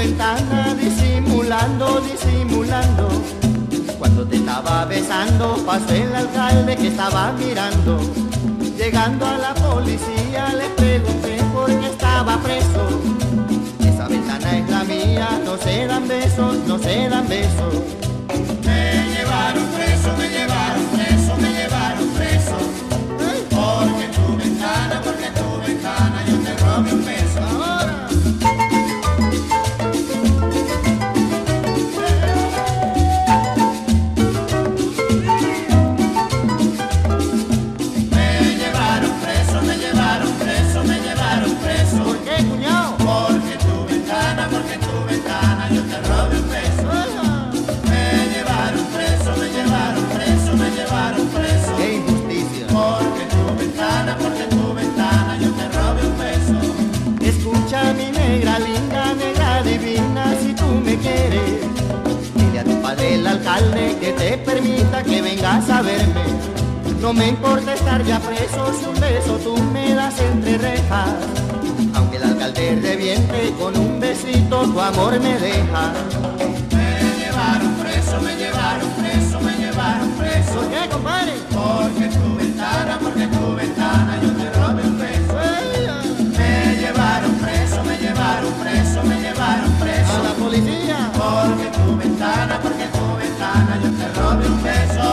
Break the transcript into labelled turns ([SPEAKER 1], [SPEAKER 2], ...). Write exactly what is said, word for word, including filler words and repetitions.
[SPEAKER 1] ventana, disimulando, disimulando. Cuando te estaba besando, pasó el alcalde que estaba mirando. Llegando a la policía, le pregunté por qué estaba preso. Esa ventana es la mía, no se dan besos, no se dan besos.
[SPEAKER 2] Me llevaron preso, me llevaron preso, me llevaron preso. Porque tu ventana, porque tu ventana yo te robé un beso.
[SPEAKER 1] Ahora.
[SPEAKER 2] Me llevaron preso, me llevaron preso, me llevaron preso.
[SPEAKER 1] ¿Por qué, cuñado?
[SPEAKER 2] Porque tu ventana, porque tu ventana yo te robé un beso. Me llevaron preso, me llevaron preso, me llevaron preso.
[SPEAKER 1] ¡Qué injusticia!
[SPEAKER 2] Porque tu ventana, porque tu ventana yo te robé un beso.
[SPEAKER 1] Escucha mi negra linda, negra divina, si tú me quieres, dile a tu padre el alcalde que te permita que vengas a verme. No me importa estar ya preso, si un beso tú me das entre rejas. Aunque el alcalde reviente, con un besito tu amor me deja.
[SPEAKER 2] Me llevaron preso, me llevaron preso, me llevaron preso.
[SPEAKER 1] ¿Por qué, compadre?
[SPEAKER 2] Porque tu ventana, porque tu ventana yo te robé un beso. Me llevaron preso, me llevaron preso, me llevaron preso.
[SPEAKER 1] A la policía.
[SPEAKER 2] Porque tu ventana, porque tu ventana yo te robé un beso.